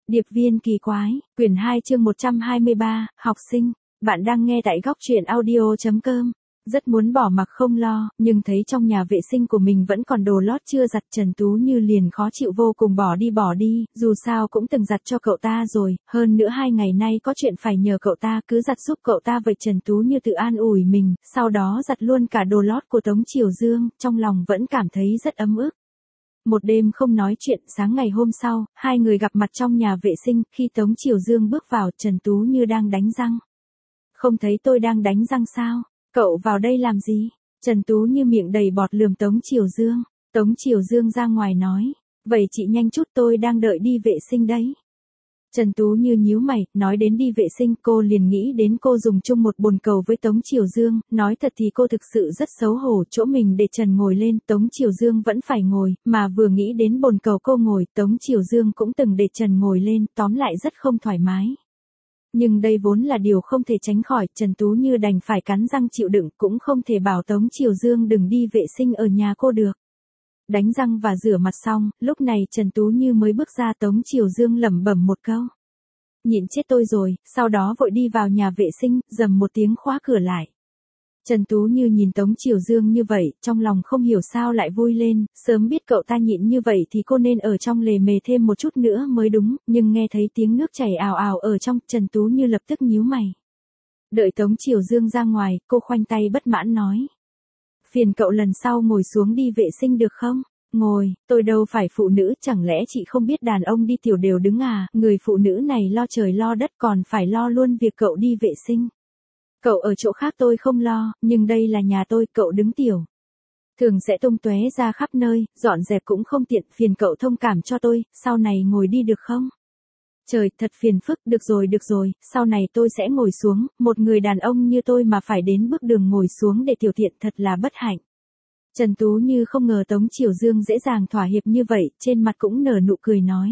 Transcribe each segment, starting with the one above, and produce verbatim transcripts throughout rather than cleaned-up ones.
Điệp viên kỳ quái, quyển hai chương một trăm hai mươi ba, học sinh. Bạn đang nghe tại góc truyện audio chấm com. Rất muốn bỏ mặc không lo, nhưng thấy trong nhà vệ sinh của mình vẫn còn đồ lót chưa giặt, Trần Tú Như liền khó chịu vô cùng bỏ đi bỏ đi, dù sao cũng từng giặt cho cậu ta rồi, hơn nữa hai ngày nay có chuyện phải nhờ cậu ta, cứ giặt giúp cậu ta vậy. Trần Tú Như tự an ủi mình, sau đó giặt luôn cả đồ lót của Tống Triều Dương, trong lòng vẫn cảm thấy rất ấm ức. Một đêm không nói chuyện, sáng ngày hôm sau, hai người gặp mặt trong nhà vệ sinh, khi Tống Triều Dương bước vào, Trần Tú Như đang đánh răng. Không thấy tôi đang đánh răng sao? Cậu vào đây làm gì? Trần Tú Như miệng đầy bọt lườm Tống Triều Dương. Tống Triều Dương ra ngoài nói, vậy chị nhanh chút, tôi đang đợi đi vệ sinh đấy. Trần Tú Như nhíu mày, nói đến đi vệ sinh, cô liền nghĩ đến cô dùng chung một bồn cầu với Tống Triều Dương, nói thật thì cô thực sự rất xấu hổ, chỗ mình để Trần ngồi lên, Tống Triều Dương vẫn phải ngồi, mà vừa nghĩ đến bồn cầu cô ngồi, Tống Triều Dương cũng từng để Trần ngồi lên, tóm lại rất không thoải mái. Nhưng đây vốn là điều không thể tránh khỏi, Trần Tú Như đành phải cắn răng chịu đựng, cũng không thể bảo Tống Triều Dương đừng đi vệ sinh ở nhà cô được. Đánh răng và rửa mặt xong, lúc này Trần Tú Như mới bước ra, Tống Triều Dương lẩm bẩm một câu. Nhịn chết tôi rồi, sau đó vội đi vào nhà vệ sinh, rầm một tiếng khóa cửa lại. Trần Tú Như nhìn Tống Triều Dương như vậy, trong lòng không hiểu sao lại vui lên, sớm biết cậu ta nhịn như vậy thì cô nên ở trong lề mề thêm một chút nữa mới đúng, nhưng nghe thấy tiếng nước chảy ào ào ở trong, Trần Tú Như lập tức nhíu mày. Đợi Tống Triều Dương ra ngoài, cô khoanh tay bất mãn nói. Phiền cậu lần sau ngồi xuống đi vệ sinh được không? Ngồi, tôi đâu phải phụ nữ, chẳng lẽ chị không biết đàn ông đi tiểu đều đứng à, người phụ nữ này lo trời lo đất còn phải lo luôn việc cậu đi vệ sinh. Cậu ở chỗ khác tôi không lo, nhưng đây là nhà tôi, cậu đứng tiểu thường sẽ tung tóe ra khắp nơi, dọn dẹp cũng không tiện, phiền cậu thông cảm cho tôi, sau này ngồi đi được không? Trời, thật phiền phức, được rồi được rồi, sau này tôi sẽ ngồi xuống, một người đàn ông như tôi mà phải đến bước đường ngồi xuống để tiểu tiện thật là bất hạnh. Trần Tú Như không ngờ Tống Triều Dương dễ dàng thỏa hiệp như vậy, trên mặt cũng nở nụ cười nói.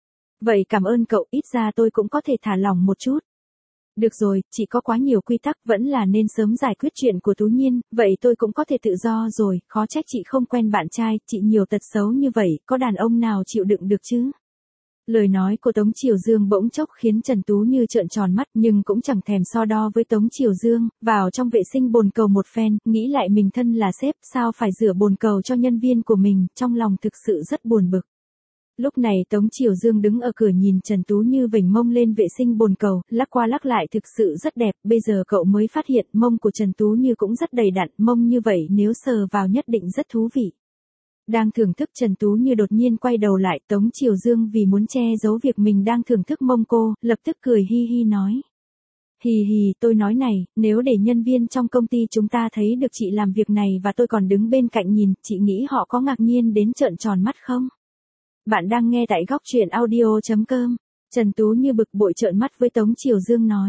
Vậy cảm ơn cậu, ít ra tôi cũng có thể thả lỏng một chút. Được rồi, chị có quá nhiều quy tắc, vẫn là nên sớm giải quyết chuyện của Tú Nhiên, vậy tôi cũng có thể tự do rồi, khó trách chị không quen bạn trai, chị nhiều tật xấu như vậy, có đàn ông nào chịu đựng được chứ? Lời nói của Tống Triều Dương bỗng chốc khiến Trần Tú Như trợn tròn mắt, nhưng cũng chẳng thèm so đo với Tống Triều Dương, vào trong vệ sinh bồn cầu một phen, nghĩ lại mình thân là sếp, sao phải rửa bồn cầu cho nhân viên của mình, trong lòng thực sự rất buồn bực. Lúc này Tống Triều Dương đứng ở cửa nhìn Trần Tú Như vểnh mông lên vệ sinh bồn cầu, lắc qua lắc lại thực sự rất đẹp, bây giờ cậu mới phát hiện mông của Trần Tú Như cũng rất đầy đặn, mông như vậy nếu sờ vào nhất định rất thú vị. Đang thưởng thức, Trần Tú Như đột nhiên quay đầu lại, Tống Triều Dương vì muốn che giấu việc mình đang thưởng thức mông cô, lập tức cười hi hi nói. Hì hì, tôi nói này, nếu để nhân viên trong công ty chúng ta thấy được chị làm việc này và tôi còn đứng bên cạnh nhìn, chị nghĩ họ có ngạc nhiên đến trợn tròn mắt không? Bạn đang nghe tại góc truyện audio chấm com. Trần Tú Như bực bội trợn mắt với Tống Triều Dương nói.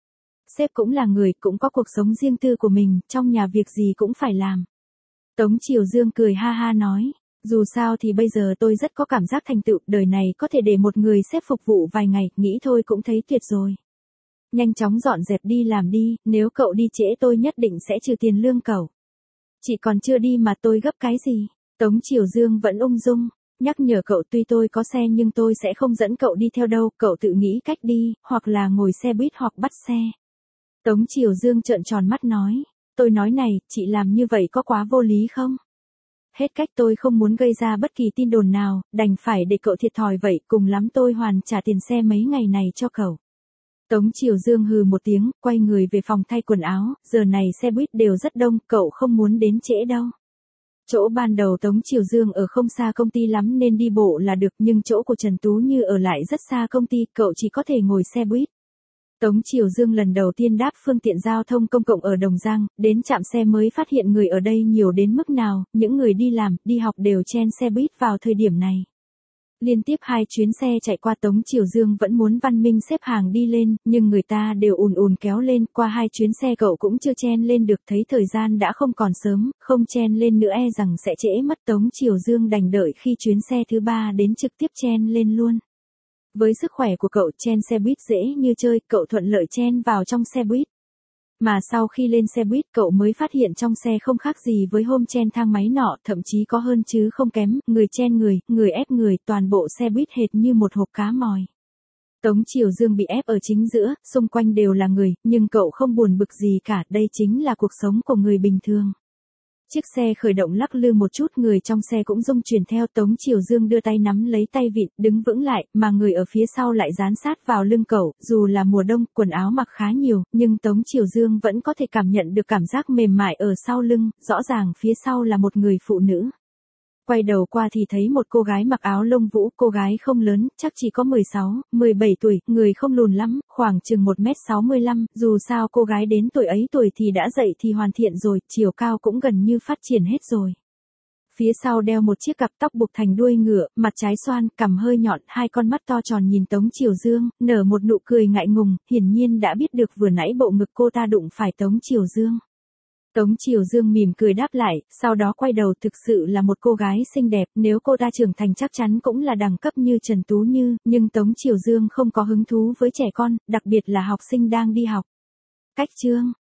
Sếp cũng là người, cũng có cuộc sống riêng tư của mình, trong nhà việc gì cũng phải làm. Tống Triều Dương cười ha ha nói, dù sao thì bây giờ tôi rất có cảm giác thành tựu, đời này có thể để một người sếp phục vụ vài ngày, nghĩ thôi cũng thấy tuyệt rồi. Nhanh chóng dọn dẹp đi làm đi, nếu cậu đi trễ tôi nhất định sẽ trừ tiền lương cậu. Chị còn chưa đi mà tôi gấp cái gì? Tống Triều Dương vẫn ung dung, nhắc nhở cậu, tuy tôi có xe nhưng tôi sẽ không dẫn cậu đi theo đâu, cậu tự nghĩ cách đi, hoặc là ngồi xe buýt hoặc bắt xe. Tống Triều Dương trợn tròn mắt nói. Tôi nói này, chị làm như vậy có quá vô lý không? Hết cách, tôi không muốn gây ra bất kỳ tin đồn nào, đành phải để cậu thiệt thòi vậy, cùng lắm tôi hoàn trả tiền xe mấy ngày này cho cậu. Tống Triều Dương hừ một tiếng, quay người về phòng thay quần áo, giờ này xe buýt đều rất đông, cậu không muốn đến trễ đâu. Chỗ ban đầu Tống Triều Dương ở không xa công ty lắm nên đi bộ là được, nhưng chỗ của Trần Tú Như ở lại rất xa công ty, cậu chỉ có thể ngồi xe buýt. Tống Triều Dương lần đầu tiên đáp phương tiện giao thông công cộng ở Đồng Giang, đến trạm xe mới phát hiện người ở đây nhiều đến mức nào, những người đi làm, đi học đều chen xe buýt vào thời điểm này. Liên tiếp hai chuyến xe chạy qua, Tống Triều Dương vẫn muốn văn minh xếp hàng đi lên, nhưng người ta đều ùn ùn kéo lên, qua hai chuyến xe cậu cũng chưa chen lên được, thấy thời gian đã không còn sớm, không chen lên nữa e rằng sẽ trễ mất, Tống Triều Dương đành đợi khi chuyến xe thứ ba đến trực tiếp chen lên luôn. Với sức khỏe của cậu, chen xe buýt dễ như chơi, cậu thuận lợi chen vào trong xe buýt. Mà sau khi lên xe buýt, cậu mới phát hiện trong xe không khác gì với hôm chen thang máy nọ, thậm chí có hơn chứ không kém, người chen người, người ép người, toàn bộ xe buýt hệt như một hộp cá mòi. Tống Triều Dương bị ép ở chính giữa, xung quanh đều là người, nhưng cậu không buồn bực gì cả, đây chính là cuộc sống của người bình thường. Chiếc xe khởi động lắc lư một chút, người trong xe cũng rung chuyển theo. Tống Triều Dương đưa tay nắm lấy tay vịn, đứng vững lại, mà người ở phía sau lại dán sát vào lưng cậu. Dù là mùa đông, quần áo mặc khá nhiều, nhưng Tống Triều Dương vẫn có thể cảm nhận được cảm giác mềm mại ở sau lưng, rõ ràng phía sau là một người phụ nữ. Quay đầu qua thì thấy một cô gái mặc áo lông vũ, cô gái không lớn, chắc chỉ có mười sáu, mười bảy tuổi, người không lùn lắm, khoảng chừng một mét sáu mươi lăm, dù sao cô gái đến tuổi ấy tuổi thì đã dậy thì hoàn thiện rồi, chiều cao cũng gần như phát triển hết rồi. Phía sau đeo một chiếc cặp tóc buộc thành đuôi ngựa, mặt trái xoan, cằm hơi nhọn, hai con mắt to tròn nhìn Tống Triều Dương, nở một nụ cười ngại ngùng, hiển nhiên đã biết được vừa nãy bộ ngực cô ta đụng phải Tống Triều Dương. Tống Triều Dương mỉm cười đáp lại, sau đó quay đầu, thực sự là một cô gái xinh đẹp, nếu cô ta trưởng thành chắc chắn cũng là đẳng cấp như Trần Tú Như, nhưng Tống Triều Dương không có hứng thú với trẻ con, đặc biệt là học sinh đang đi học. Cách chương